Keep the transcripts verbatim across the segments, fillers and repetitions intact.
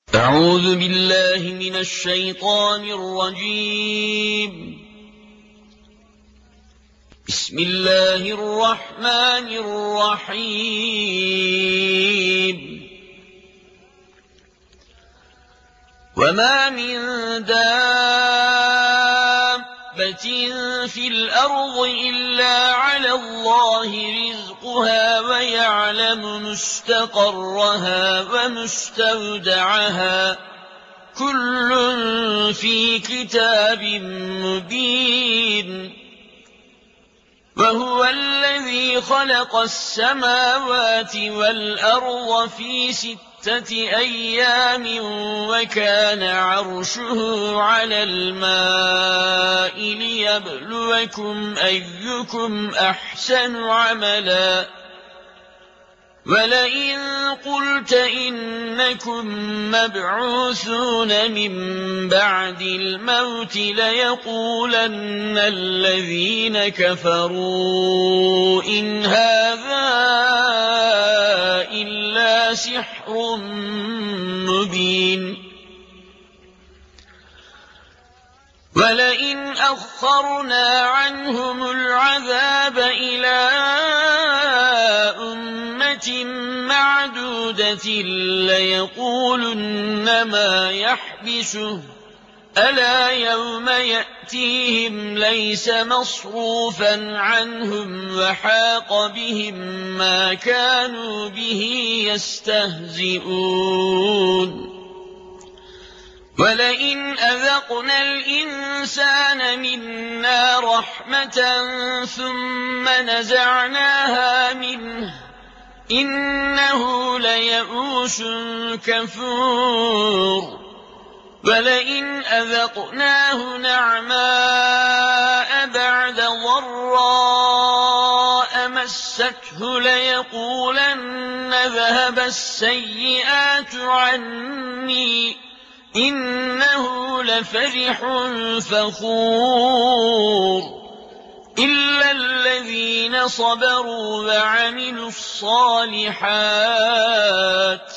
أعوذ بالله من الشيطان الرجيم. بسم الله الرحمن الرحيم. وما من دابة في الأرض إلا على الله رزقها ويعلم مستقرها ومستودعها كل في كتاب مبين. وهو الذي خلق السماوات والأرض في ستة أيام وكان عرشه على الماء ليبلوكم أيكم أحسن عملا. ولئن قلت إنكم مبعوثون من بعد الموت ليقولن الذين كفروا إن هذا إلا سحر مبين. ولئن أخرنا عنهم العذاب إلى أمة معدودة ليقولن ما يحبسه ألا يوم يأتيهم ليس مصروفا عنهم وحاق بهم ما كانوا به يستهزئون. ولئن أذقنا الإنسان منا رحمة ثم نزعناها منه إنه ليئوس كفور. ولئن أذقناه نعماء بعد ضراء مسته ليقولن ذهب السيئات عني إنه لفرح فخور. إلا الذين صبروا وعملوا الصالحات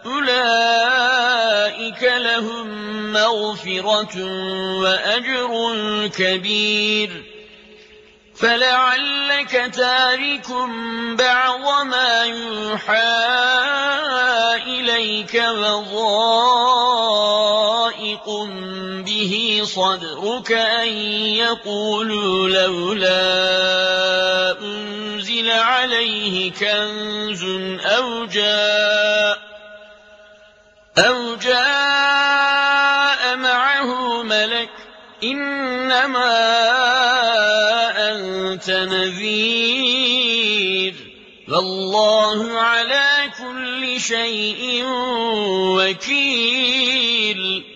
أولئك لهم مغفرة وأجر كبير. فلعلك تارك بعض ما يوحى إليك وضائق به صدرك أن يقولوا لولا أنزل عليه كنز أو جاء أو جاء معه ملك إنما أنت نذير والله على كل شيء وكيل.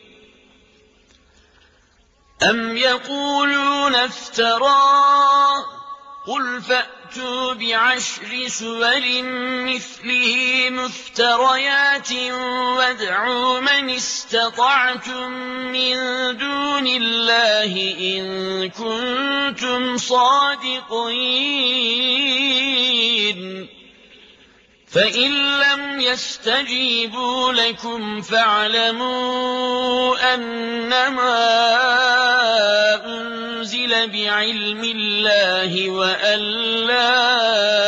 أم يقولون افتراه قل فأتوا بعشر سور مثله مفتريات وادعوا من استطعتم من دون الله إن كنتم صادقين. فإن لم يستجيبوا لكم فاعلموا أنما أنزل بعلم الله وأن لا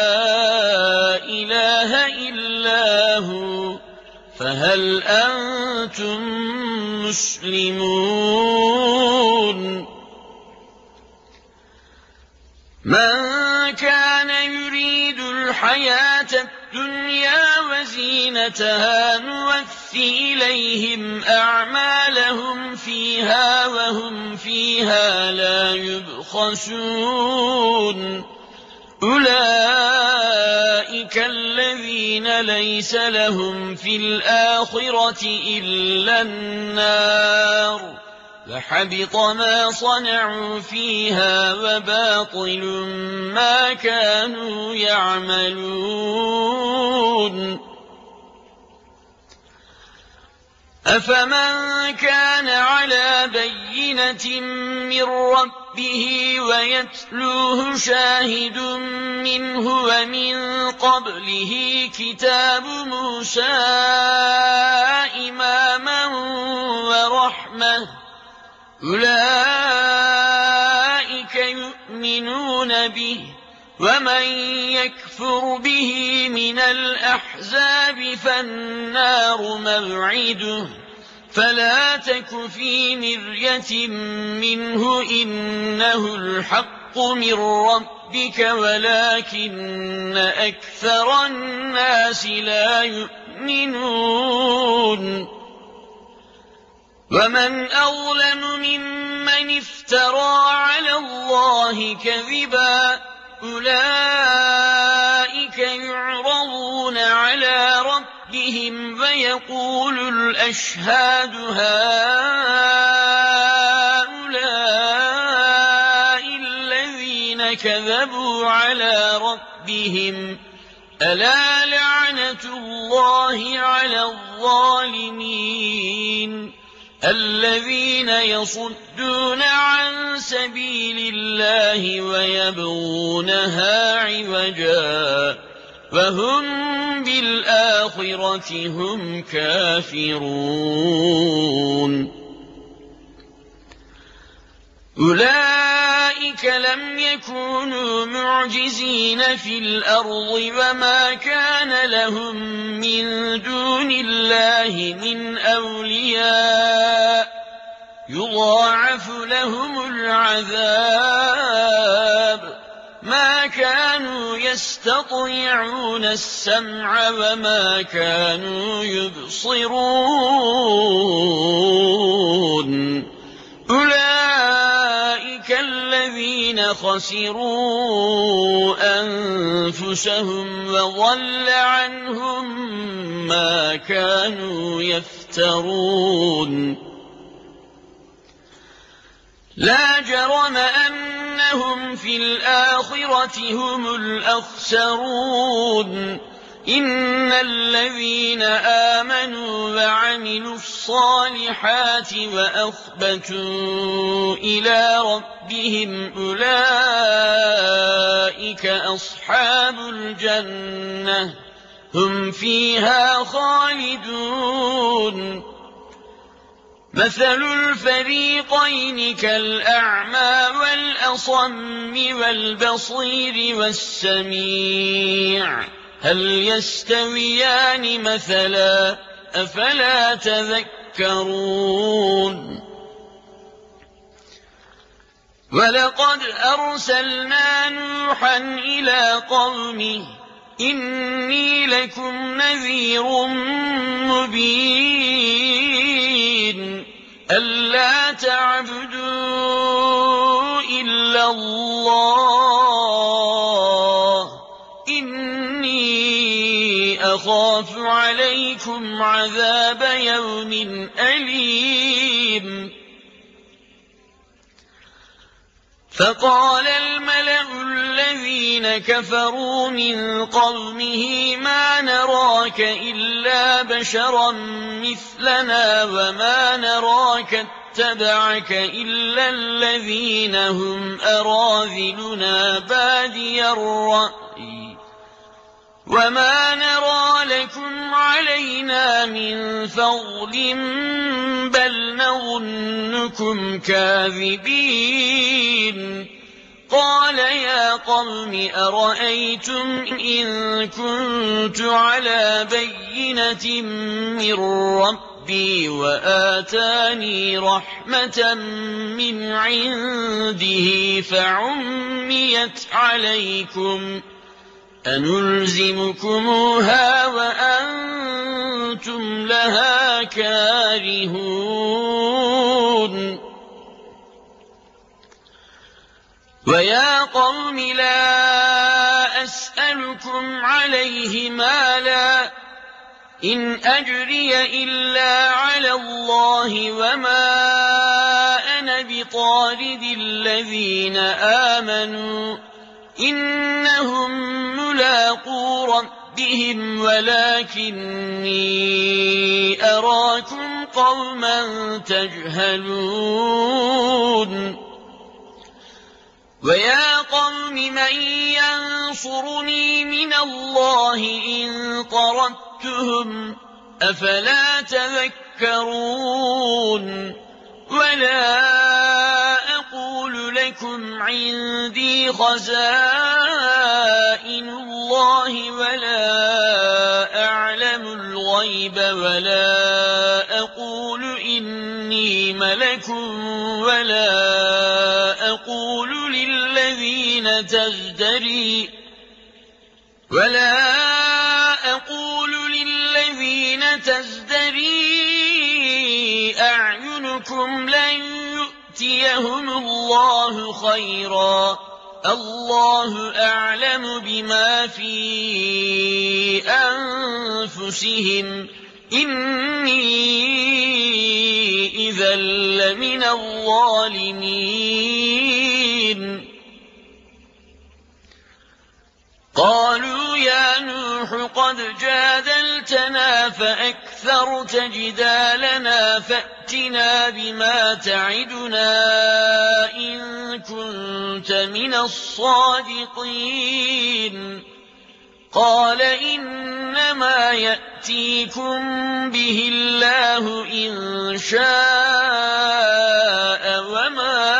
إله إلا هو فهل أنتم مسلمون. من كان يريد الحياة الدنيا وزينتها نوفي إليهم أعمالهم فيها وهم فيها لا يبخسون. أولئك الذين ليس لهم في الآخرة إلا النار وحبط ما صنعوا فيها وباطل ما كانوا يعملون. أفمن كان على بينة من ربه ويتلوه شاهد منه ومن قبله كتاب موسى إماما أولئك يؤمنون به ومن يكفر به من الأحزاب فالنار موعده فلا تك في مرية منه إنه الحق من ربك ولكن أكثر الناس لا يؤمنون ومن أظلم ممن افترى على الله كذبا أولئك يعرضون على ربهم ويقول الأشهاد هؤلاء الذين كذبوا على ربهم ألا لعنة الله على الظالمين الذين يصدون عن سبيل الله ويبغونها عوجا وهم بالآخرة هم كافرون أولئك لم يكونوا معجزين في الأرض وما كان لهم من دون الله من أولياء يضاعف لهم العذاب ما كانوا يستطيعون السمع وما كانوا يبصرون أولئك الذين خسروا أنفسهم وضل عنهم ما كانوا يفترون لا جرم أنهم في الآخرة هم الأخسرون إن الذين آمنوا وعملوا الصالحات وأخبتوا إلى ربهم أولئك أصحاب الجنة هم فيها خالدون مثل الفريقين كالأعمى والأصم والبصير والسميع هل يستويان مثلا أفلا تذكرون ولقد أرسلنا نوحا إلى قومه إني لكم نذير مبين ألا تعبدوا إلا الله إني أخاف عليكم عذاب يوم أليم فقال الملأ الذين كفروا من قومه ما نراك إلا بشرا مثلنا وما نراك اتبعك إلا الذين هم أراذلنا بادي الرأي وما نرى لكم علينا من فضل بل نظنكم كاذبين قال يا قوم أرأيتم إن كنت على بينة من ربي وآتاني رحمة من عنده فعميت عليكم أنلزمكموها وأنتم لها كارهون ويا قوم لا أسألكم عليه مالا إن أجري إلا على الله وما أنا بطارد الذين آمنوا إنهم ملاقو ربهم ولكني أراكم قوما تجهلون ويا قوم من ينصرني من الله إن طردتهم أفلا تذكرون ولا عندي خزائن الله ولا أعلم الغيب ولا أقول إني ملك ولا أقول للذين تزدري ولا أقول للذين تزدري أعينكم لن يؤتيهم الله خيرا الله أعلم بما في أنفسهم إني إذا لمن الظالمين قالوا يا نوح قد جادلتنا فأكثرت جدالنا فأتنا بما تعدنا إن كنت من الصادقين قال إنما يأتيكم به الله إن شاء وما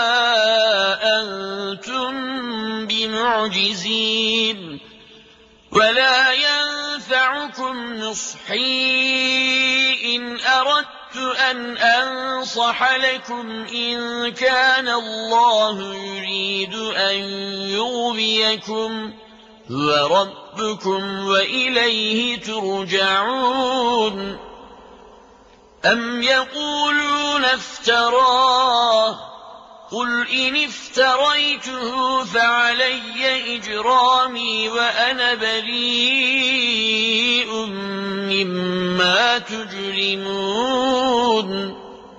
أنتم بمعجزين ولا ينفعكم نصحي إن أردت أن أنصح لكم إن كان الله يريد أن يغويكم هو ربكم وإليه ترجعون أم يقولون افتراه قل إن افتريته فعلي إجرامي وأنا بريء مما تجرمون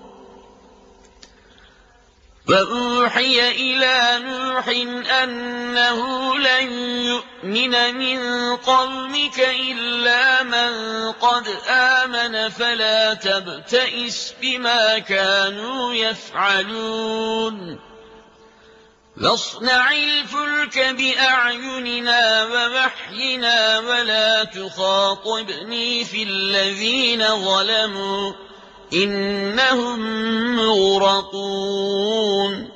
وأوحي إلى نوح أنه لن يؤمن من قومك إلا من قد آمن فلا تبتئس بما كانوا يفعلون واصنع الفلك بأعيننا ووحينا ولا تخاطبني في الذين ظلموا إنهم مغرقون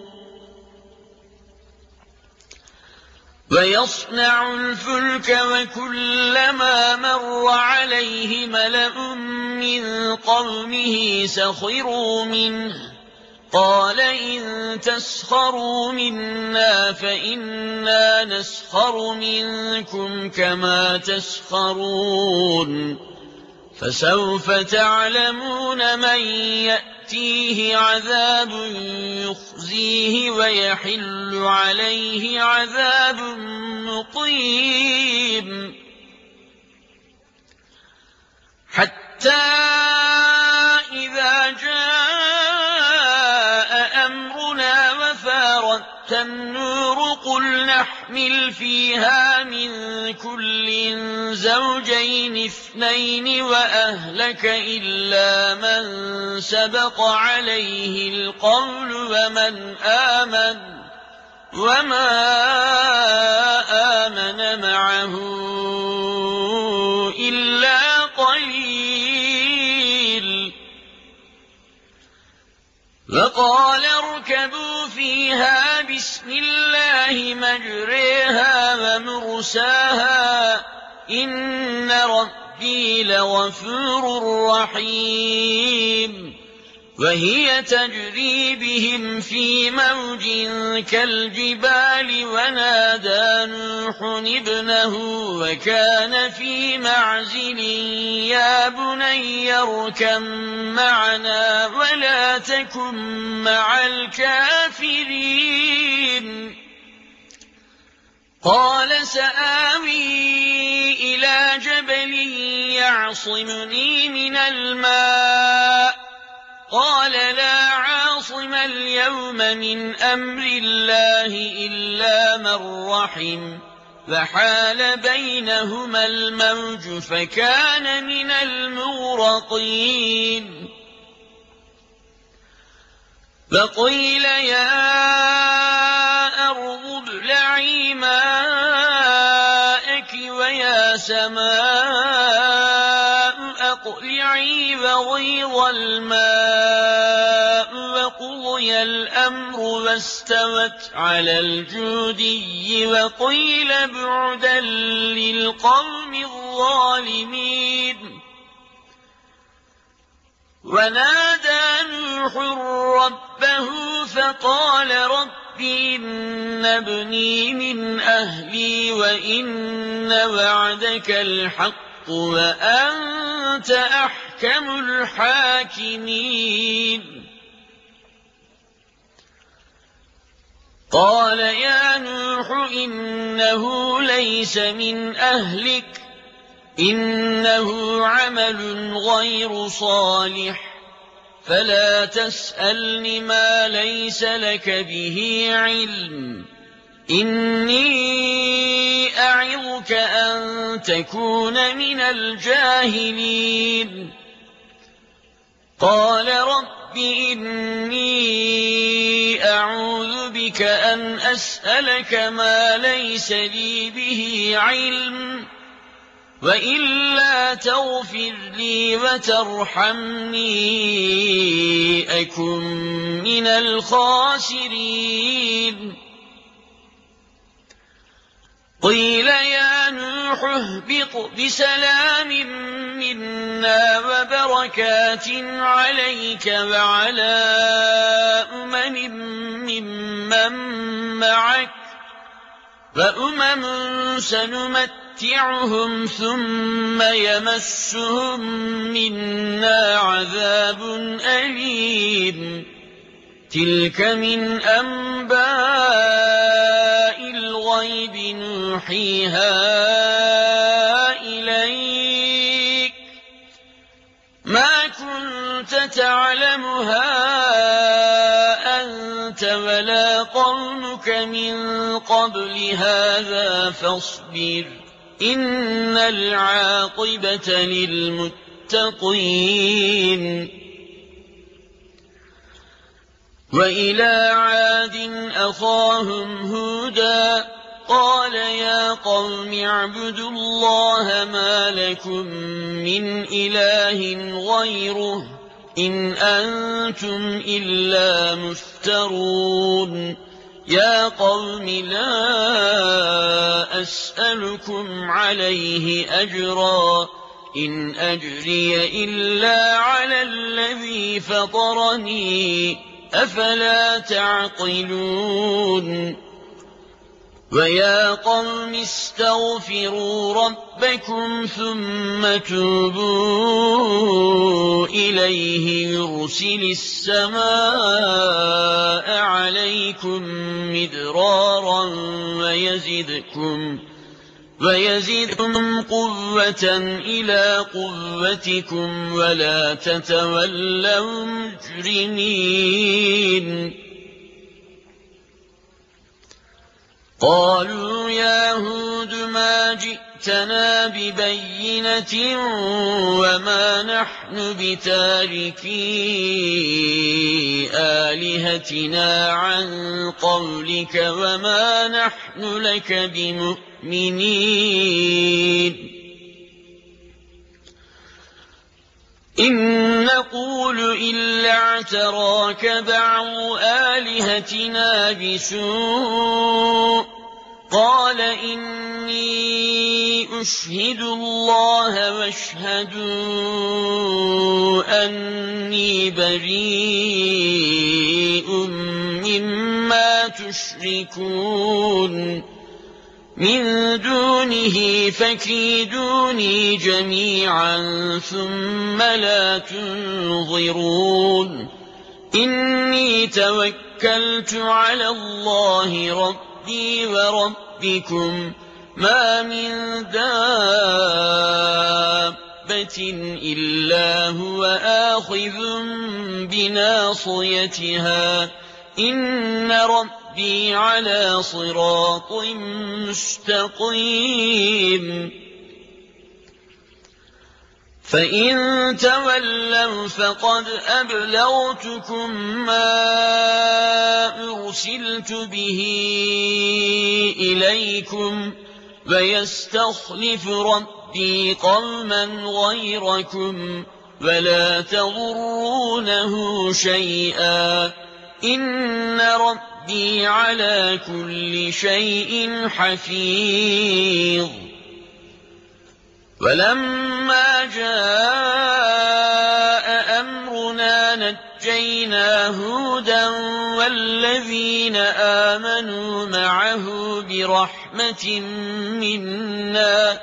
ويصنع الفلك وكلما مر عليه ملأ من قومه سخروا منه قال إن تسخروا منا فإنا نسخر منكم كما تسخرون فسوف تعلمون من يأتيه عذاب يخزيه ويحل عليه عذاب مقيم حتى إذا جاء أمرنا وفارت النور قل نحمل فيها من كل زوجين اثنين وأهلك إلا من سبق عليه القول ومن آمن وما آمن معه إلا قليل وقال اركبوا فيها بسم الله مجريها ومرساها إن ربي لغفور رحيم وهي تجري بهم في موج كالجبال ونادى نوح ابنه وكان في معزل يا بني اركب معنا ولا تكن مع الكافرين قال سآوي إلى جبل يعصمني من الماء قال لا عاصم اليوم من أمر الله إلا من رحم فحال بينهما الموج فكان من المغرقين فقيل يا أرض ابلعي ماءك ويا سماء أقلعي وغيض الماء وقضي وقضي الأمر واستوت على الجودي وقيل بعدا للقوم الظالمين. ونادى نوح ربه فقال رب إن ابني من أهلي وإن وعدك الحق وأنت أحكم الحاكمين. قال يا نوح إنه ليس من أهلك إنه عمل غير صالح فلا تسألني ما ليس لك به علم إني أعظك أن تكون من الجاهلين. قال رب إني أعوذ بك أن أسألك ما ليس لي به علم وإلا تغفر لي وترحمني أكن من الخاسرين. قيل يا نوح اهبط بسلام منا وبركات عليك وعلى أمم ممن معك وأمم سنمتعهم ثم يمسهم منا عذاب أليم. تلك من أنباء الغيب نوحيها إليك ما كنت تعلمها أنت ولا قومك من قبل هذا فاصبر إن العاقبة للمتقين. وإلى عاد أخاهم هودا قال يا قوم اعبدوا الله ما لكم من إله غيره إن أنتم إلا مفترون. يا قوم لا أسألكم عليه أجرا إن أجري إلا على الذي فطرني أفلا تعقلون. ويا قوم استغفروا ربكم ثم توبوا إليه يرسل السماء عليكم مدرارا ويزدكم ويزدكم قوة إلى قوتكم ولا تتولوا مجرمين. قالوا يا هود ما جئتنا ببينة وما نحن بتاركي آلهتنا عن قولك وما نحن لك بمؤمنين. إن نقول إلا اعتراك بعض آلهتنا بسوء قال إني أشهد الله واشهدوا أني بريء مما تشركون من دونه فكيدوني جميعا ثم لا تنظرون. إني توكلت على الله ربي وربكم ما من دابة إلا هو آخذ بناصيتها إن ربي على صراط مستقيم. فإن تولوا فقد أبلغتكم ما أرسلت به إليكم ويستخلف ربي قوما غيركم ولا تضرونه شيئا إن ربي على كل شيء حفيظ. ولما جاء أمرنا نجينا هودا والذين آمنوا معه برحمة منا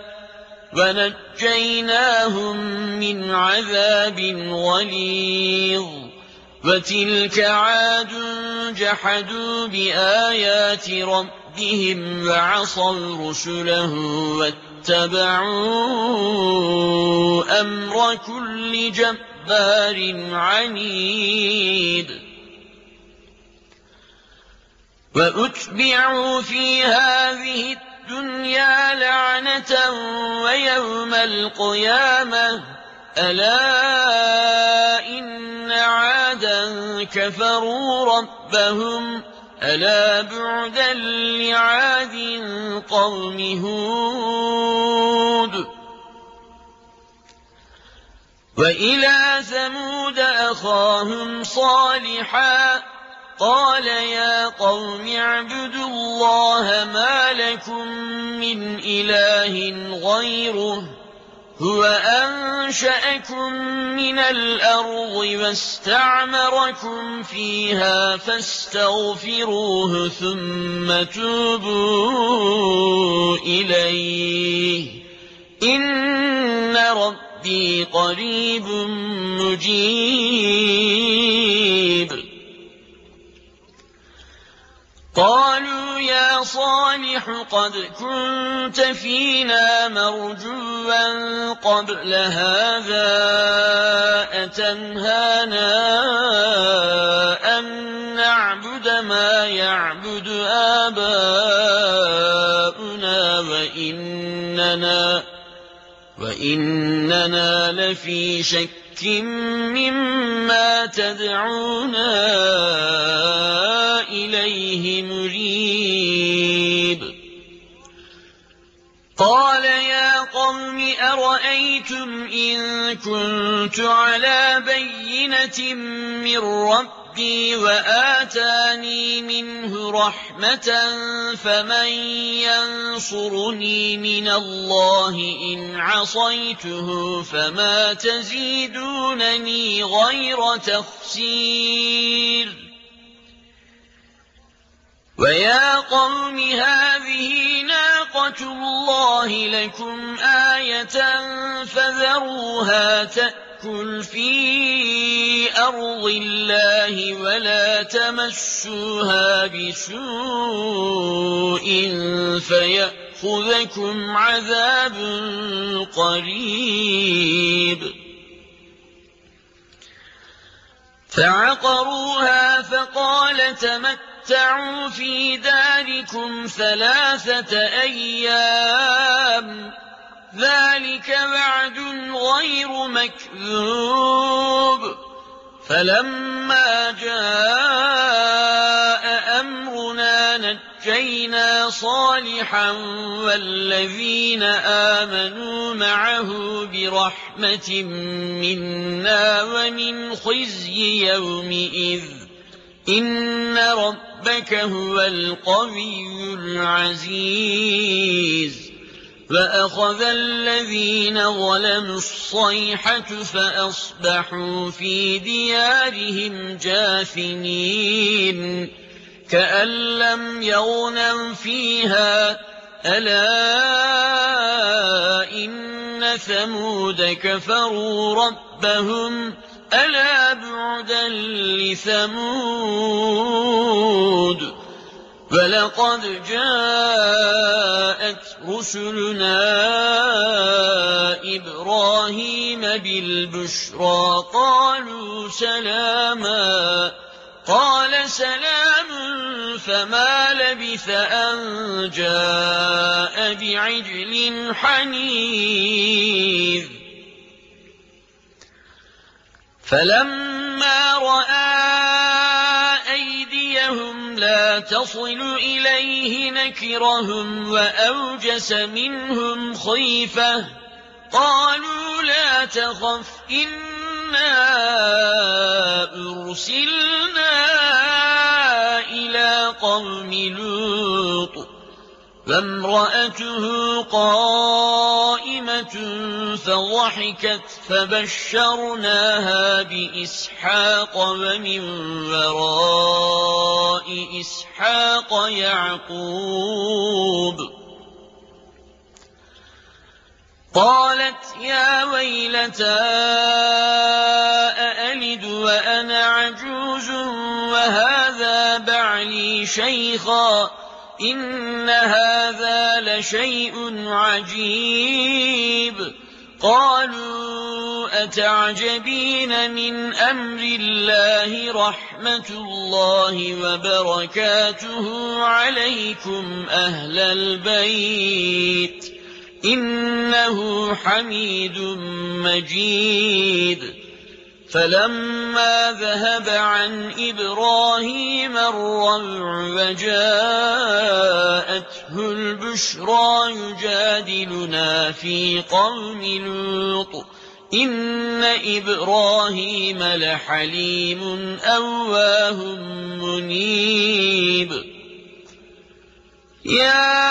ونجيناهم من عذاب غليظ. وتلك عاد جحدوا بآيات ربهم وعصوا رسله واتبعوا أمر كل جبار عنيد. وأتبعوا في هذه الدنيا لعنة ويوم القيامة ألا إن عادا كفروا ربهم ألا بعدا لعاد قوم هود. وإلى ثمود أخاهم صالحا قال يا قوم اعبدوا الله ما لكم من إله غيره هو أنشأكم من الأرض واستعمركم فيها فاستغفروه ثم توبوا إليه إن ربي قريب مجيب. قالوا يا صالح قد كنت فينا مرجوا قبل هذا أتنهانا أن نعبد ما يعبد آباؤنا وإننا, وإننا لفي شك مما تدعونا إليه مريب. قال يا قوم أرأيتم إن كنت على بينة من ربي وآتاني منه رحمة فمن ينصرني من الله إن عصيته فما تزيدونني غير تخسير. ويا قوم هذه ناقة الله لكم آية فذروها تأكل في أرض الله ولا تمسوها بسوء فيأخذكم عذاب قريب. فعقروها فقال تمتعوا في داركم ثلاثة أيام ذلك وعد غير مكذوب. فلما جاء أمرنا نجينا صالحا والذين آمنوا معه برحمة منا ومن خزي يومئذ إن ربك هو القوي العزيز. فأخذ الذين ظلموا الصيحة فأصبحوا في ديارهم جاثمين كأن لم يغنوا فيها ألا إن ثمود كفروا ربهم ألا بعدا لثمود. ولقد جاءت رسلنا إبراهيم بالبشرى قالوا سلاما قال سلام فما لبث أن جاء بعجل حنيذ. فلما رأى أيديهم لا تصل إليه نكرهم وأوجس منهم خيفة قالوا لا تخف إنا أرسلنا قوم لوط فامرأته قائمة فضحكت فبشرناها بإسحاق ومن وراء إسحاق يعقوب قالت يا ويلتى أألد وأنا عجوز وهذا بعلي شيخا إن هذا لشيء عجيب قالوا أتعجبين من أمر الله رحمة الله وبركاته عليكم أهل البيت إنه حميد مجيد فلما ذهب عن إبراهيم الروع وجاءته البشرى يجادلنا في قوم لوط إن إبراهيم لحليم أواه منيب يا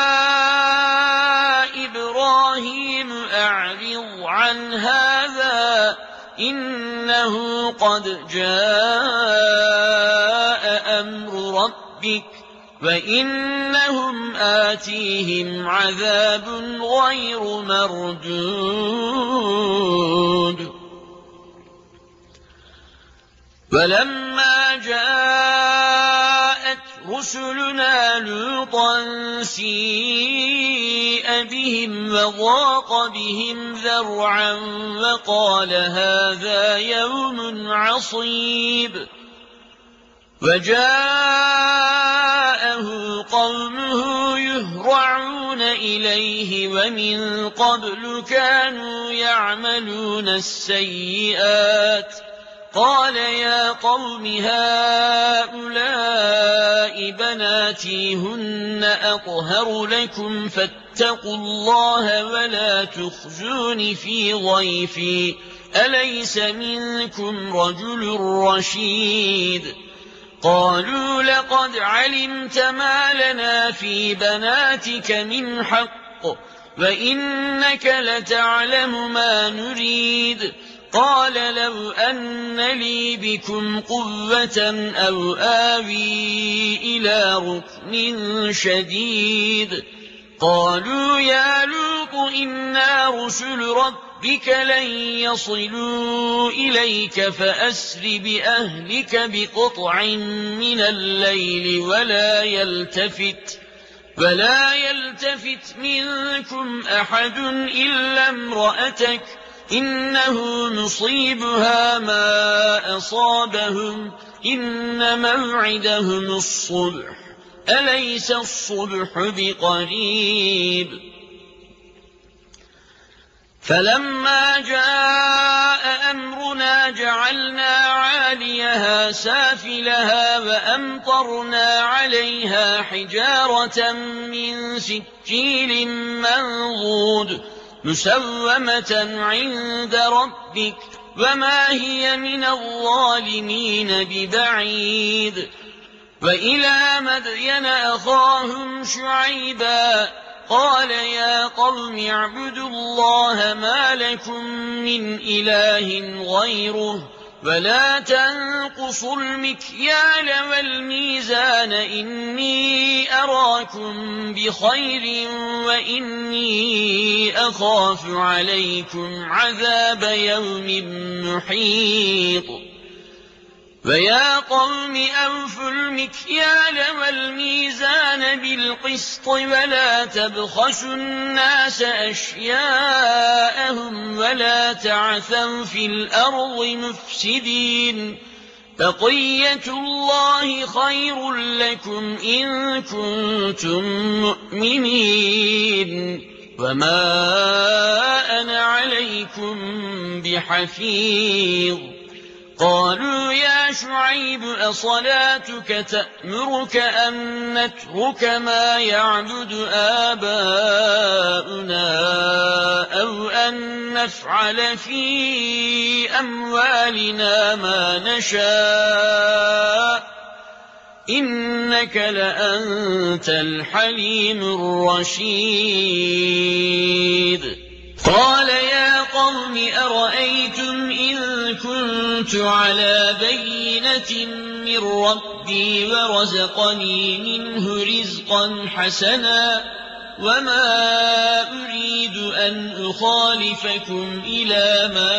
إبراهيم أعرض عن هذا إنه قد جاء أمر ربك وإنهم آتيهم عذاب غير مردود ولما جاءت رسلنا لوطا سيء بهم وضاق بهم ذرعا وقال هذا يوم عصيب وجاءه قومه يهرعون إليه ومن قبل كانوا يعملون السيئات قال يا قوم هؤلاء بناتي هن أطهر لكم فاتقوا الله ولا تخزون في ضيفي أليس منكم رجل رشيد قالوا لقد علمت ما لنا في بناتك من حق وإنك لتعلم ما نريد قال لو أن لي بكم قوة أو آوي إلى ركن شديد قالوا يا لوط إنا رسل ربك لن يصلوا إليك فأسر بأهلك بقطع من الليل ولا يلتفت ولا يلتفت منكم أحد إلا امرأتك إنه مصيبها ما أصابهم إن موعدهم الصبح أليس الصبح بقريب فلما جاء أمرنا جعلنا عاليها سافلها وأمطرنا عليها حجارة من سجيل منضود مسومة عند ربك وما هي من الظالمين ببعيد وإلى مدين أخاهم شعيبا قال يا قوم اعبدوا الله ما لكم من إله غيره ولا تنقصوا المكيال والميزان إني أراكم بخير وإني أخاف عليكم عذاب يوم محيط ويا قوم أوفوا المكيال والميزان بالقسط ولا تبخسوا الناس أشياءهم ولا تعثوا في الأرض مفسدين بقية الله خير لكم إن كنتم مؤمنين وما أنا عليكم بحفيظ قالوا يا شعيب أصلاتك تأمرك أن نترك ما يعبد آباؤنا أو أن نفعل في أموالنا ما نشاء إنك لأنت الحليم الرشيد قال يا قوم أرأيتم إن كنت على بينة من ربي ورزقني منه رزقا حسنا وما أريد أن أخالفكم إلى ما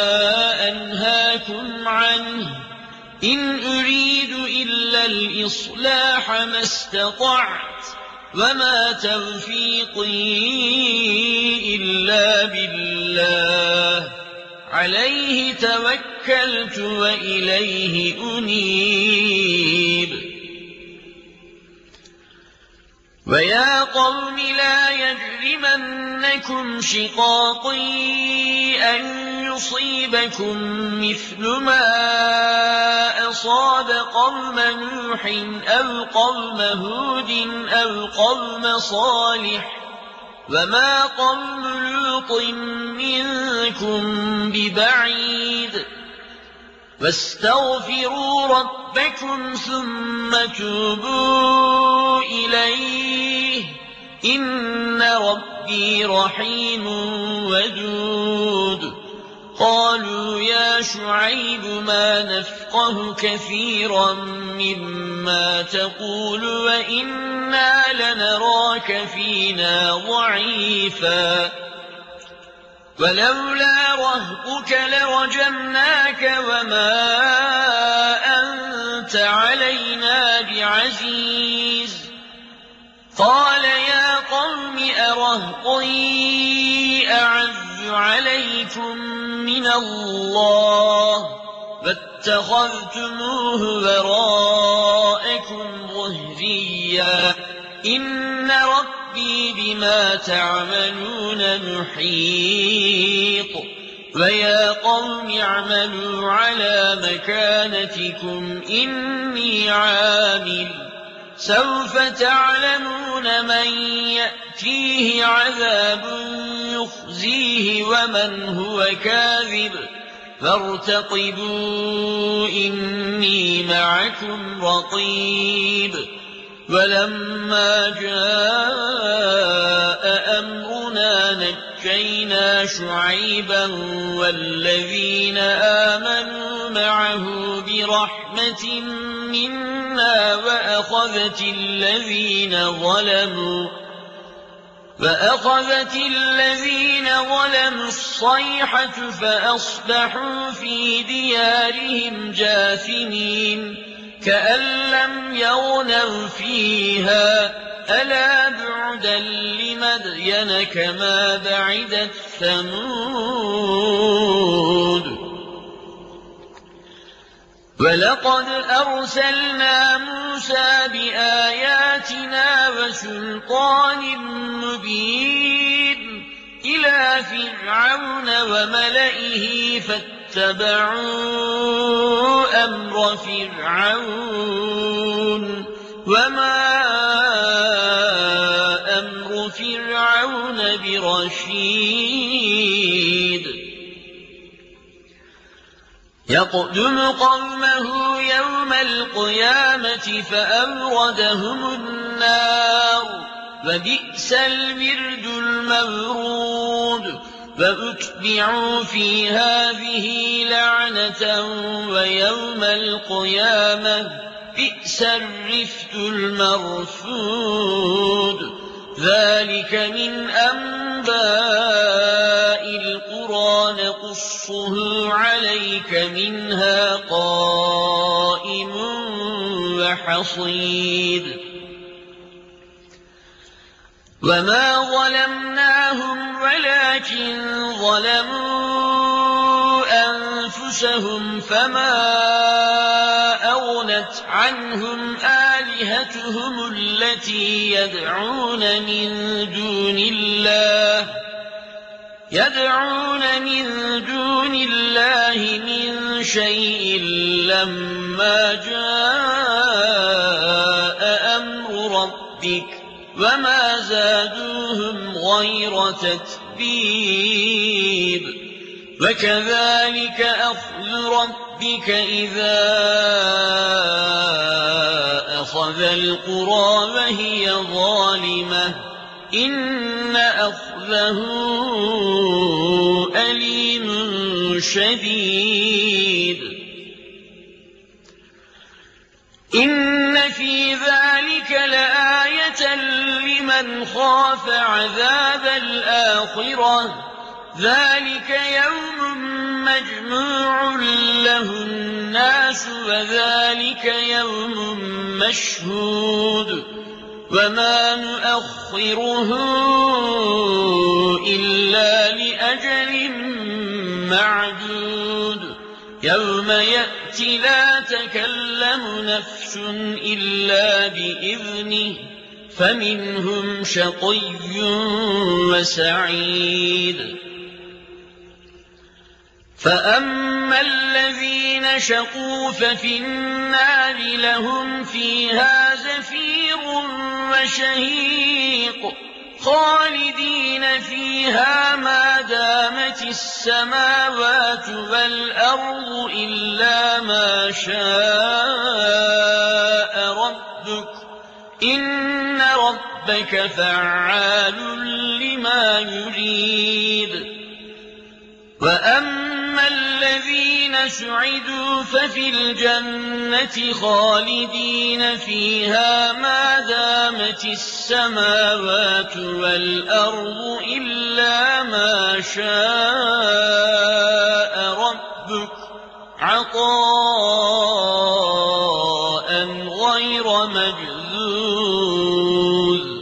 أنهاكم عنه إن أريد إلا الإصلاح ما استطعت وما توفيقي إلا بالله عليه توكلت وإليه أنيب ويا قوم لا يجرمنكم شقاقي أن يصيبكم مثل ما أصاب قوم نوح أو قوم هود أو قوم صالح وما قوم لوط منكم ببعيد واستغفروا ربكم ثم توبوا إليه إن ربي رحيم ودود قالوا يا شعيب ما نفقه كثيرا مما تقول وإنا لنراك فينا ضعيفا ولولا رهطك لرجمناك وما أنت علينا بعزيز قال يا قوم أرهطي أعز عليكم من الله فاتخذتموه وراءكم ظهريا إن ربي بما تعملون محيط ويا قوم اعملوا على مكانتكم إني عامل سوف تعلمون من يأتيه عذاب يخزيه ومن هو كاذب فارتقبوا إني معكم رقيب ولما جاء أمرنا نجينا شعيبا والذين آمنوا معه برحمة منا وأخذت الذين ظلموا فأخذت الذين ظلموا الصيحة فأصبحوا في ديارهم جاثمين كأن لم يغنوا فيها ألا بعدا لمدين كما بعدت ثمود ولقد أرسلنا موسى بآياتنا وسلطان مبين إلى فرعون وملئه فاتبعوا أمر فرعون وما أمر فرعون برشيد يقدم قومه يوم القيامة فأوردهم النار وبئس الورد المورود فأتبعوا في هذه لعنة ويوم القيامة بئس الرفد المرفود ذلك من أنباء القرى نقصه عليك منها قائم وحصيد وما ظلمناهم ولكن ظلموا أنفسهم فما أغنت عنهم آلهتهم التي يدعون من دون الله يدعون من دون الله من شيء لما جاء أمر ربك وما زادوهم غير تتبيب وكذلك أخذ ربك إذا أخذ القرى وهي ظالمة إن أخذه أليم شديد. إن في ذلك لآية لمن خاف عذاب الآخرة ذلك يوم مجموع له الناس وذلك يوم مشهود وما نؤخره إلا لأجل معدود يوم يأتي لا تكلم نفس إلا بإذنه فمنهم شقي وسعيد. فأما الذين شقوا ففي النار لهم فيها زفير وشهيق خالدين فيها ما دامت السماوات والأرض إلا ما شاء ربك إن ربك فعال لما يريد. وأما الذين سعدوا ففي الجنة خالدين فيها ما دامت السماوات والأرض إلا ما شاء ربك عطاء غير مجذوذ.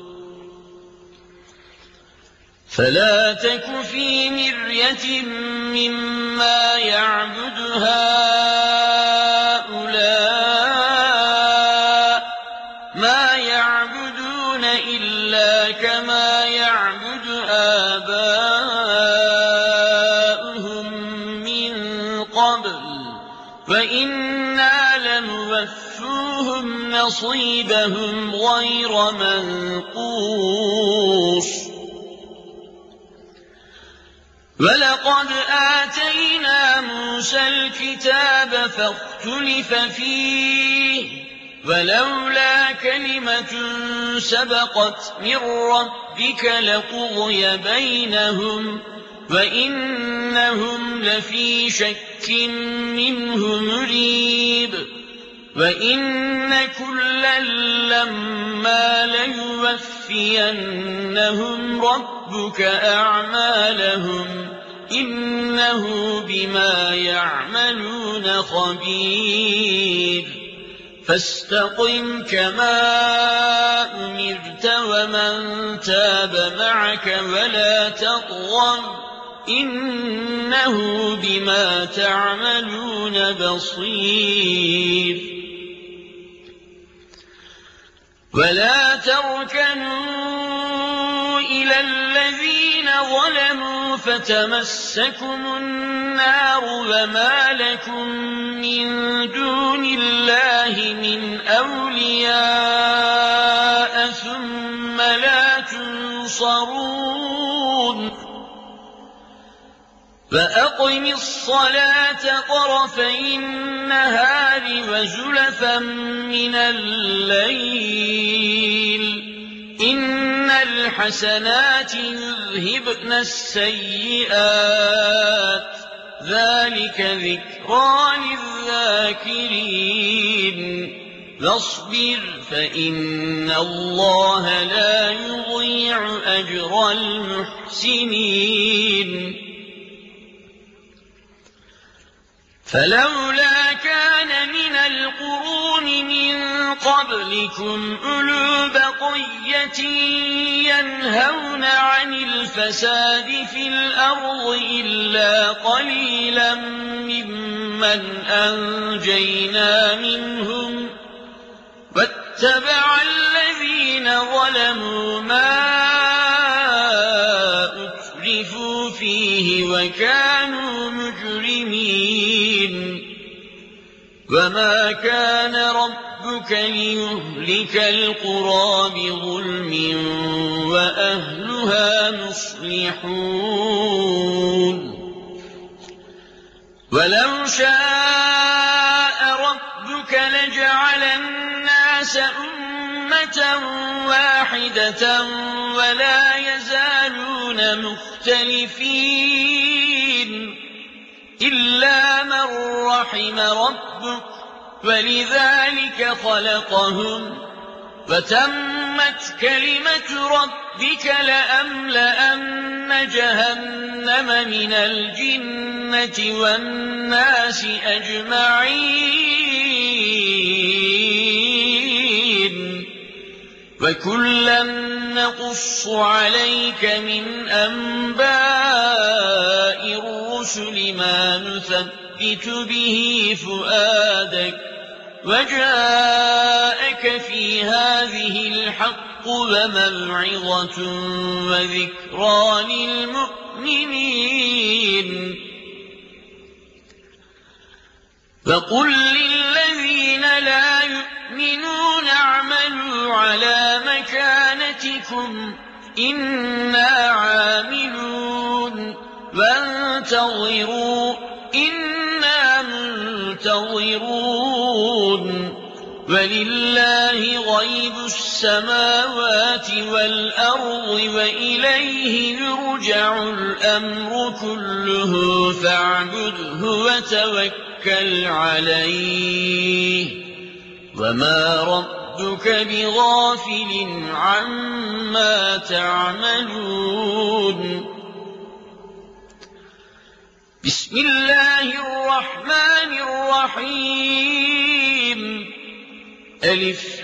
فلا تك في مرية مما يعبد هؤلاء ما يعبدون إلا كما يعبد آباؤهم من قبل وإنا لنوفوهم نصيبهم غير منقوص. ولقد آتينا موسى الكتاب فاختلف فيه ولولا كلمة سبقت من ربك لقضي بينهم وإنهم لفي شك منه مريب. وإن كلا لما ليوفينهم ربك أعمالهم إنه بما يعملون خبير. فاستقم كما أمرت ومن تاب معك ولا تطغوا إنه بما تعملون بصير. ولا تركنوا إلى الذين ظلموا فتمسكم النار وما لكم من دون الله من أولياء ثم لا تنصرون. فأقم الصلاة طرفي النهار وزلفا من الليل إن الحسنات يذهبن السيئات ذلك ذكرى للذاكرين. فاصبر فإن الله لا يضيع أجر المحسنين. فلولا كان من القرون من قبلكم أولو بقية ينهون عن الفساد في الأرض إلا قليلا ممن أنجينا منهم واتبع الذين ظلموا ما أترفوا فيه وكانوا مجرمين. وما كان ربك ليهلك القرى بظلم وأهلها مصلحون. ولو شاء ربك لجعل الناس أمة واحدة ولا يزالون مختلفين إلا من رحم ربك ولذلك خلقهم وتمت كلمة ربك لأملأن جهنم من الجنة والناس أجمعين وكلا نقص عليك من أنباء الرسل ما نثبت به فؤادك وجاءك في هذه الحق وموعظة وذكرى للمؤمنين فقل للذين لا يؤمنون اعملوا على مكانتكم إنا عاملون وانتظروا إنا منتظرون ولله غيب السماوات والأرض وإليه يرجع الأمر كله فاعبده وتوكل عليه وما ربك بغافل عما تعملون بسم الله الرحمن الرحيم ألف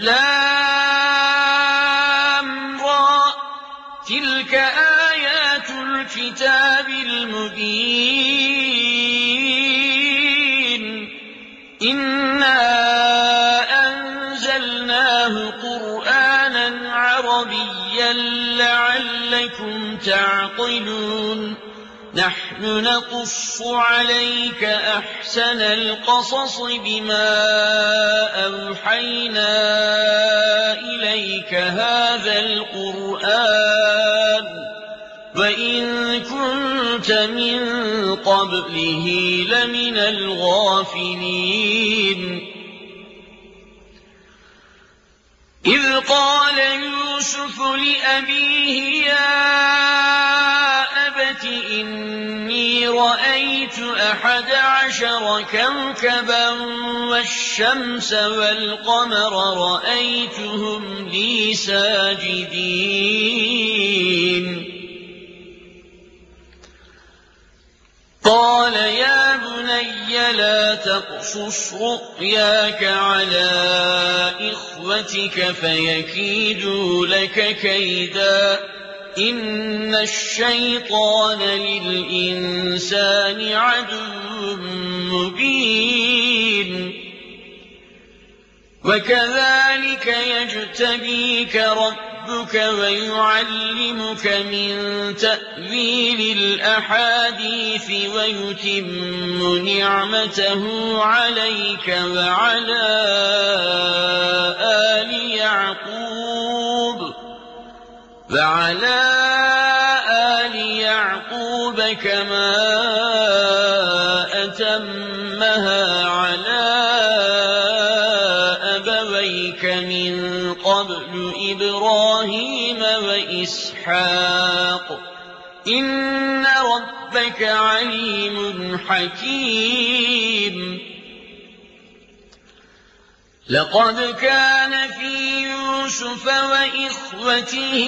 لام را تلك آيات الكتاب المبين إنا أنزلناه قرآنا عربيا لعلكم تعقلون نحن نقص عليك أحسن القصص بما أوحينا إليك هذا القرآن وإن كنت من قبله لمن الغافلين إذ قال يوسف لأبيه يا أبت إني رأيت أحد عشر كوكبا والشمس والقمر رأيتهم لي ساجدين قال يا بني لا تقصص رؤياك على إخوتك فيكيدوا لك كيدا إن الشيطان للإنسان عدو مبين وكذلك يجتبيك ربك ويعلمك من تأويل الأحاديث ويتم نعمته عليك وعلى آل يعقوب وعلى آل يعقوب كما أتمها على أبويك من قبل إبراهيم وإسحاق إن ربك عليم حكيم لقد كان في يوسف وإخوته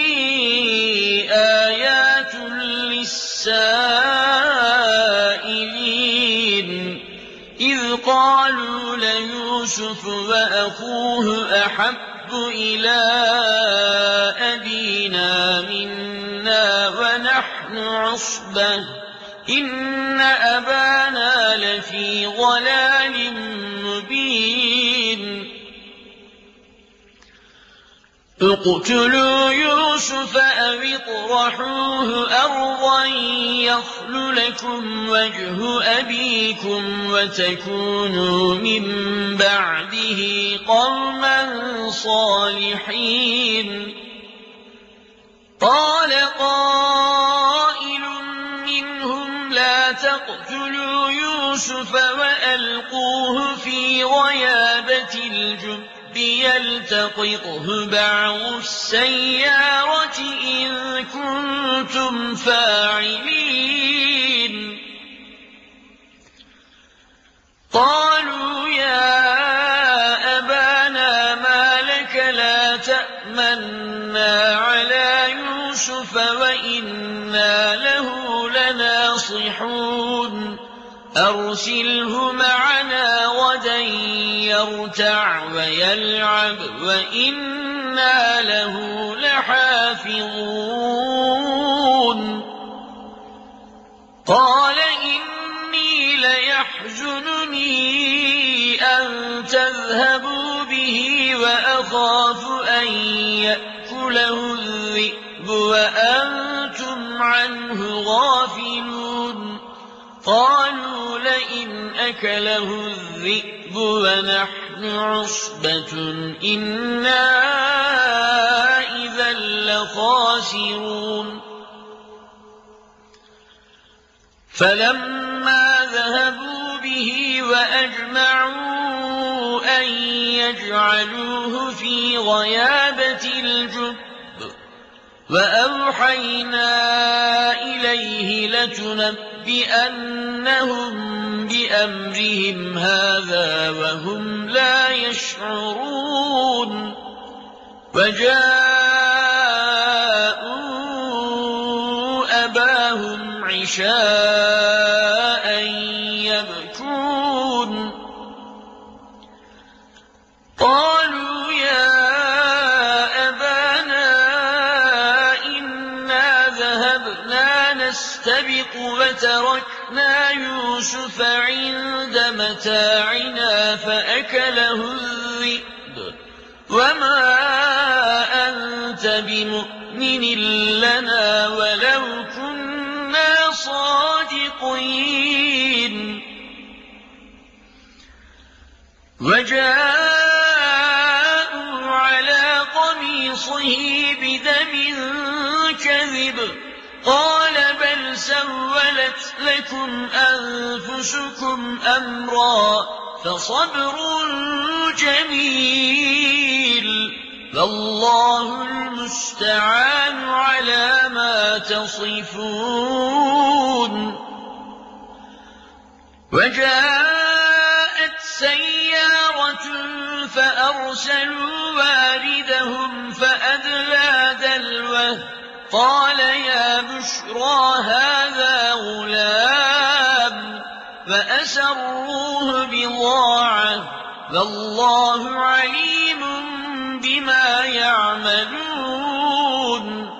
آيات للسائلين إذ قالوا ليوسف وأخوه أحب إلى أبينا منا ونحن عصبة إن أبانا لفي ضلال مبين اقتلوا يوسف أو اطرحوه أرضا يخل لكم وجه أبيكم وتكونوا من بعده قوما صالحين قال قائل منهم لا تقتلوا يوسف وألقوه في غيابة الجب يلتقطه بعض السيارة إن كنتم فاعلين قالوا يا أبانا ما لك لا تأمنا على يوسف وإنا له لناصحون أرسله معنا غدا يرتع ويلعب وإنا له لحافظون قال إني ليحزنني أن تذهبوا به وأخاف أن يأكله الذئب وأنتم عنه غافلون قالوا لئن أكله الذئب ونحن عصبة إنا إذا لخاسرون فلما ذهبوا به وأجمعوا أن يجعلوه في غيابة الجب وأوحينا إليه لتنبئنهم بأمرهم هذا وهم لا يشعرون وجاءوا أباهم عشاء يبكون قالوا يا نستبق وتركنا يوسف عند متاعنا فأكله الذئب وما أنت بمؤمن لنا ولو كنا صادقين وجاءوا على قميصه بدم كذب قال بل سولت لكم أنفسكم أمرا فصبر جميل والله المستعان على ما تصفون وجاءت سيارة فأرسلوا واردهم فأدلى دلوه قال يا بشرى هذا غلام فأسروه بضاعة والله عليم بما يعملون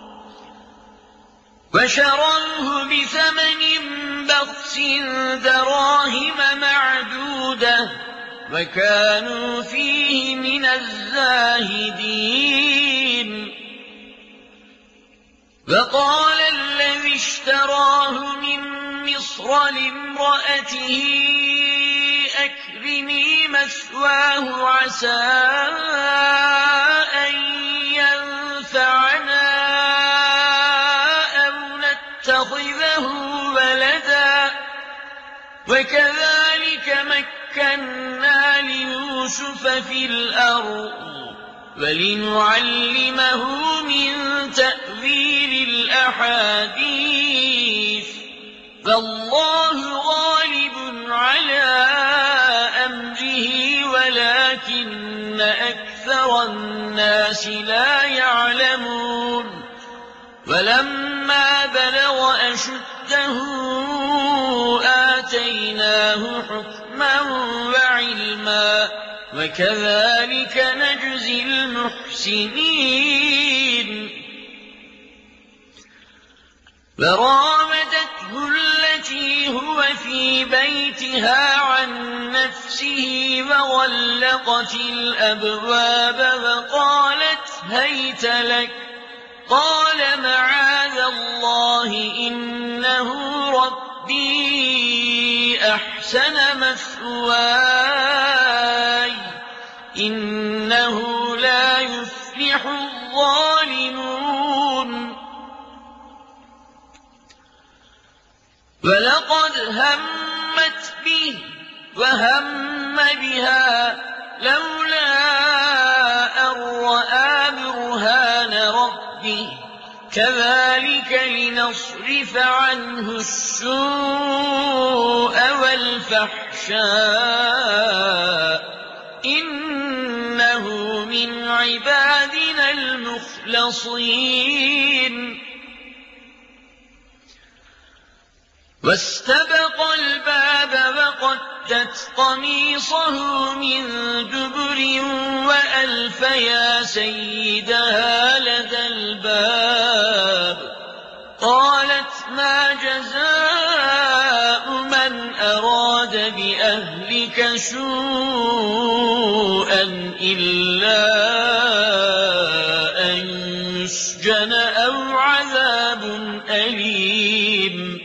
وشروه بثمن بخس دراهم معدودة وكانوا فيه من الزاهدين وقال الذي اشتراه من مصر لامرأته أكرمي مثواه عسى أن ينفعنا أو نتخذه ولدا وكذلك مكنا ليوسف في الأرض ولنعلمه من تأويل الأحاديث فالله غالب على أمره ولكن أكثر الناس لا يعلمون ولما بلغ أشده آتيناه حكما وعلما وكذلك نجزي المحسنين فراودته التي هو في بيتها عن نفسه وغلقت الأبواب وقالت هيت لك قال معاذ الله إنه ربي أحسن مثواي إنه لا يفلح الظالمون ولقد همت به وهم بها لولا كذلك لنصرف عنه السوء والفحشاء إنه من عبادنا المخلصين واستبق الباب وقدت قميصه من دبر وألف يا سيدها لدى الباب قالت ما جزاء من أراد بأهلك سوءا إلا أن يسجن أو عذاب أليم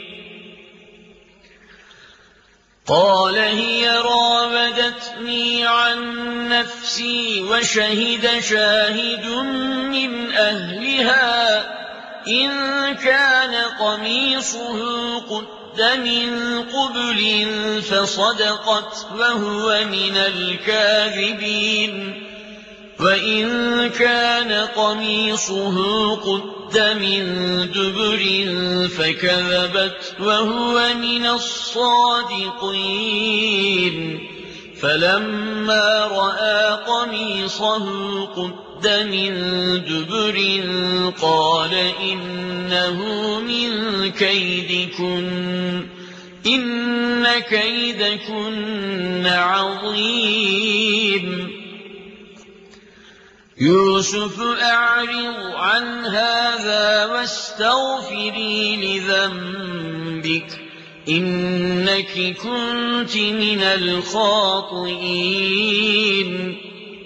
قال هي راودتني عن نفسي وشهد شاهد من أهلها إن كان قميصه قد من قبل فصدقت وهو من الكاذبين وإن كان قميصه قد من دبر فكذبت وهو من الصادقين فلما رأى قميصه قد من دبر قال إنه من كيدكن إن كيدكن عظيم يوسف أعرض عن هذا واستغفري لذنبك إنك كنت من الخاطئين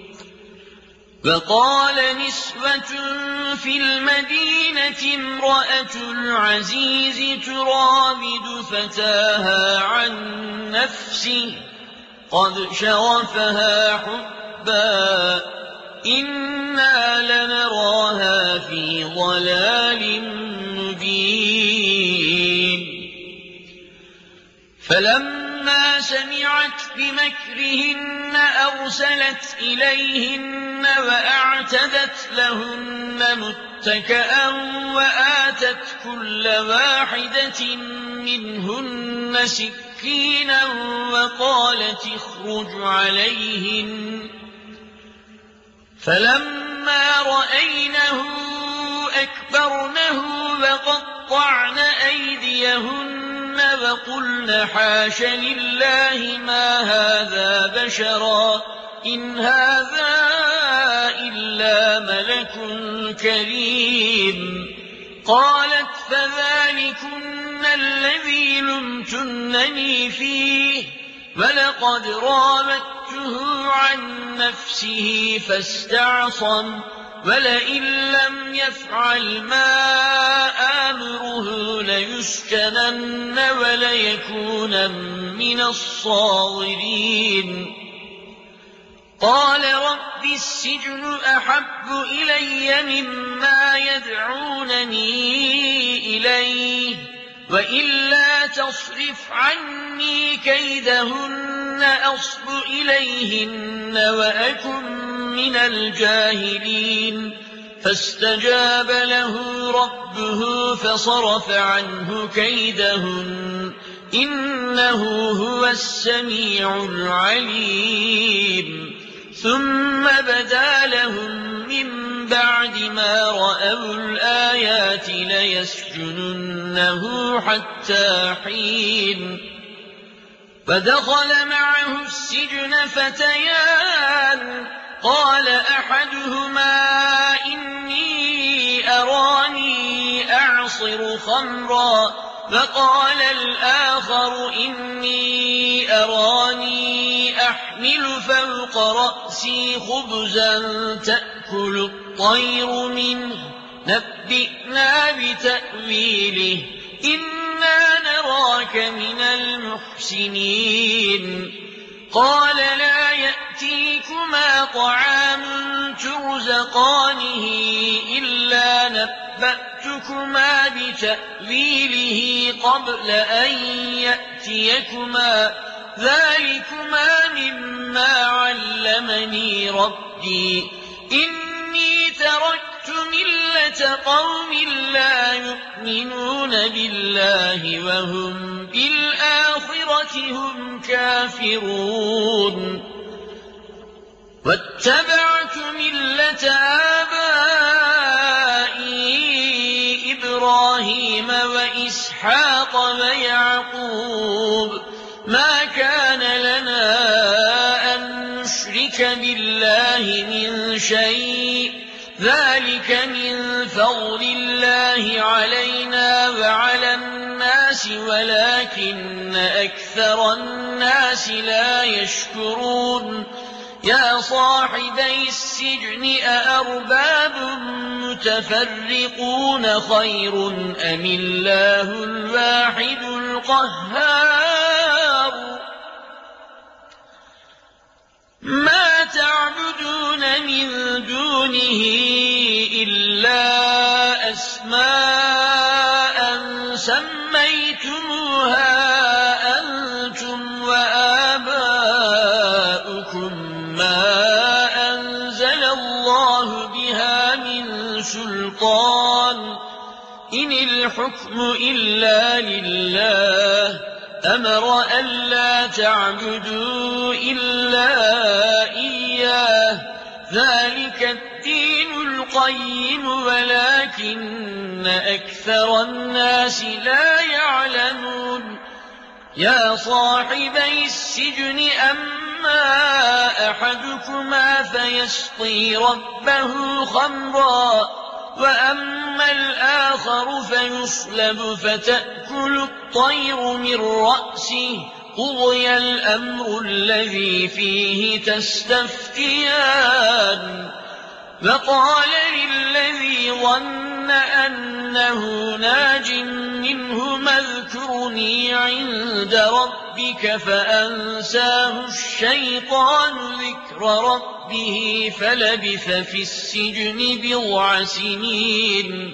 وقال نسوة في المدينة امرأة العزيز تراود فتاها عن نفسه قد شغفها حبا إنا لنراها في ضلال مبين فلما سمعت بمكرهن أرسلت إليهن وأعتدت لهن متكئا وآتت كل واحدة منهن سكينا وقالت اخرج عليهن فلما رأينه أكبرنه وقطعن أيديهن وقلن حاش لله ما هذا بشرا إن هذا إلا ملك كريم قالت فذلكن الذي لمتنني فيه ولقد راودته عن نفسه فاستعصم ولئن لم يفعل ما آمره ليسجنن وليكونن من الصاغرين قال رب السجن أحب إلي مما يدعونني إليه وإلا تصرف عني كيدهن أصب إليهن وأكن من الجاهلين فاستجاب له ربه فصرف عنه كيدهن إنه هو السميع العليم ثم بدا لهم من بعد ما رأوا الآيات ليسجننه حتى حين فدخل معه السجن فتيان قال أحدهما إني أراني أعصر خمرا وقال الآخر إني أراني أحمل فوق رأسي خبزا تأكل الطير منه نبئنا بتأويله إنا نراك من المحسنين قال لا يأتيكما طعام ترزقانه إلا نبأتكما بتأويله قبل أن يأتيكما ذلكما مما علمني ربي إني تركت مِلَّةَ قَوْمٍ لَّا يُؤْمِنُونَ بِاللَّهِ وَهُم بِالْآخِرَةِ هُمْ كَافِرُونَ وَاتَّبَعْتُ مِلَّةَ آبَائِي إِبْرَاهِيمَ وَإِسْحَاقَ وَيَعْقُوبَ مَا كَانَ لَنَا أَن نُّشْرِكَ بِاللَّهِ مِن شَيْءٍ ذَلِكَ مِن فَضْلِ اللَّهِ عَلَيْنَا وَعَلَى النَّاسِ وَلَٰكِنَّ أَكْثَرَ النَّاسِ لَا يَشْكُرُونَ يَا صَاحِبَيِ السِّجْنِ أَأَرْبَابٌ مُّتَفَرِّقُونَ خَيْرٌ أَمِ اللَّهُ الْوَاحِدُ الْقَهَّارُ مَا تَعْبُدُونَ مِن دُونِهِ إِلَّا أَسْمَاءً سَمَّيْتُمُوهَا أَنتُمْ وَآبَاؤُكُم مَّا أَنزَلَ اللَّهُ بِهَا مِن سُلْطَانٍ إِنِ الْحُكْمُ إِلَّا لِلَّهِ أَمَرَ أَلَّا تَعْبُدُوا إِلَّا إِيَّاهُ ذَلِكَ الدِّينُ الْقَيِّمُ وَلَٰكِنَّ أَكْثَرَ النَّاسِ لَا يَعْلَمُونَ يَا صَاحِبَيِ السِّجْنِ أَمَّا أَحَدُكُمَا فَيَسْقِي رَبَّهُ خَمْرًا وَأَمَّا الْآخَرُ فَيُصْلَبُ فَتَأْكُلُ الطَّيْرُ مِن رَّأْسِهِ قُضِيَ الْأَمْرُ الَّذِي فِيهِ تَسْتَفْتِيَانِ وَقَالَ لِلَّذِي ظَنَّ أَنَّهُ نَاجٍ مِّنْهُمَا اذْكُرْنِي عِندَ رَبِّكَ فَأَنسَاهُ الشَّيْطَانُ ذِكْرَ رَبِّهِ فَلَبِثَ فِي السِّجْنِ بِضْعَ سِنِينَ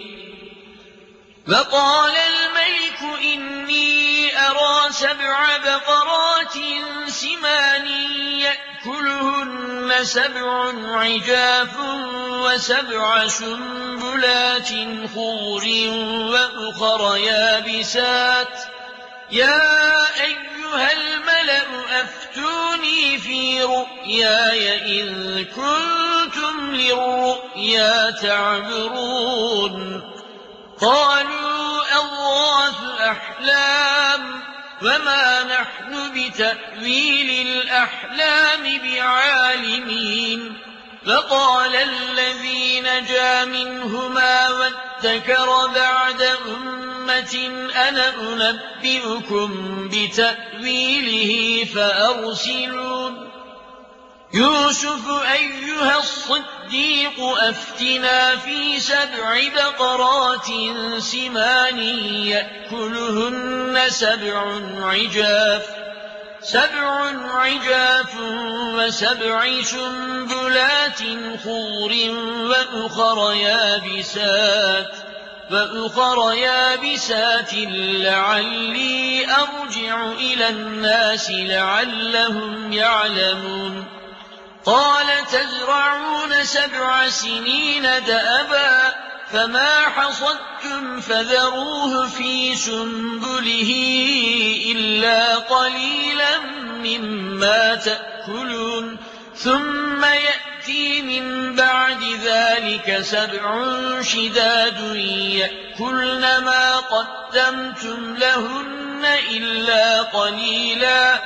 وَقَالَ الْمَلِكُ إِنِّي أَرَىٰ سَبْعَ بَقَرَاتٍ سِمَانٍ يَأْكُلُهُنَّ سَبْعٌ عِجَافٌ وَسَبْعَ سُنبُلَاتٍ خُضْرٍ وَأُخَرَ يَابِسَاتٍ يَا أَيُّهَا الْمَلَأُ أَفْتُونِي فِي رُؤْيَايَ إِن كُنتُمْ لِلرُّؤْيَا تَعْبُرُونَ قَالُوا أَضْغَاثُ أَحْلَامٍ وَمَا نَحْنُ بِتَأْوِيلِ الْأَحْلَامِ بِعَالِمِينَ فَقَالَ الَّذِي نَجَا مِنْهُمَا وَادَّكَرَ بَعْدَ أُمَّةٍ أَنَا أُنَبِّئُكُم بِتَأْوِيلِهِ فَأَرْسِلُونِ يُوسُفُ أَيُّهَا الصِّدِّيقُ أَفْتِنَا فِي سَبْعِ بَقَرَاتٍ سِمَانٍ يَأْكُلُهُنَّ سَبْعٌ عِجَافٌ سَبْعٌ عِجَافٌ وَسَبْعِ سُنبُلَاتٍ خُضْرٍ وَأُخَرَ يَابِسَاتٍ وَأُخَرَ يَابِسَاتٍ لَّعَلِّي أَرْجِعُ إِلَى النَّاسِ لَعَلَّهُمْ يَعْلَمُونَ قَالَ تَزْرَعُونَ سَبْعَ سِنِينَ دَأَبًا فَمَا حَصَدتُّمْ فَذَرُوهُ فِي سُنبُلِهِ إِلَّا قَلِيلًا مِّمَّا تَأْكُلُونَ ثُمَّ يَأْتِي مِن بَعْدِ ذَلِكَ سَبْعٌ شِدَادٌ يَأْكُلْنَ مَا قَدَّمْتُمْ لَهُنَّ إِلَّا قَلِيلًا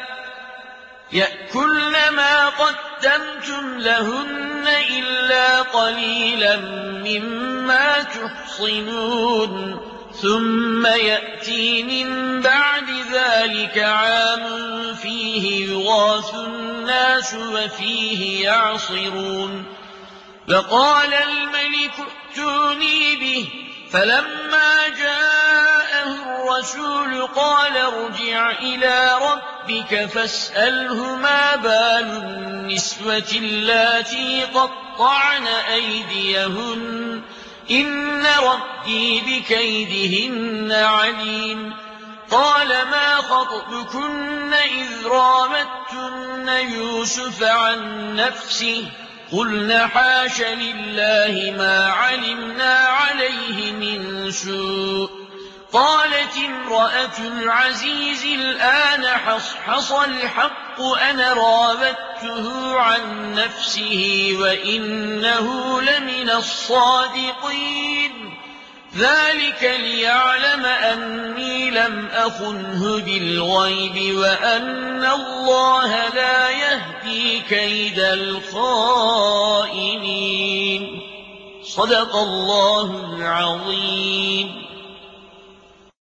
يَأْكُلْنَ مَا قَدَّمْتُمْ لَهُنَّ إِلَّا قَلِيلًا مِّمَّا تُحْصِنُونَ ثُمَّ يَأْتِي مِن بَعْدِ ذَلِكَ عَامٌ فِيهِ يُغَاثُ النَّاسُ وَفِيهِ يَعْصِرُونَ فَقَالَ الْمَلِكُ ائْتُونِي بِهِ فَلَمَّا جَاءَهُ الرَّسُولُ قَالَ ارْجِعْ إِلَىٰ رَبِّكَ فَاسْأَلْهُ مَا بَالُ النِّسْوَةِ اللَّاتِي قَطَّعْنَ أَيْدِيَهُنَّ إِنَّ رَبِّي بِكَيْدِهِنَّ عَلِيمٌ قَالَ مَا خَطْبُكُنَّ إِذْ رَاوَدتُّنَّ يُوسُفَ عَن نَّفْسِهِ قلنا حاش لله ما علمنا عليه من سوء. قالت امرأة العزيز الآن حصحص الحق أنا راودته عن نفسه وإنه لمن الصادقين. ذلك ليعلم أني لم أخنه بالغيب وأن الله لا يهدي كيد الخائنين. صدق الله العظيم.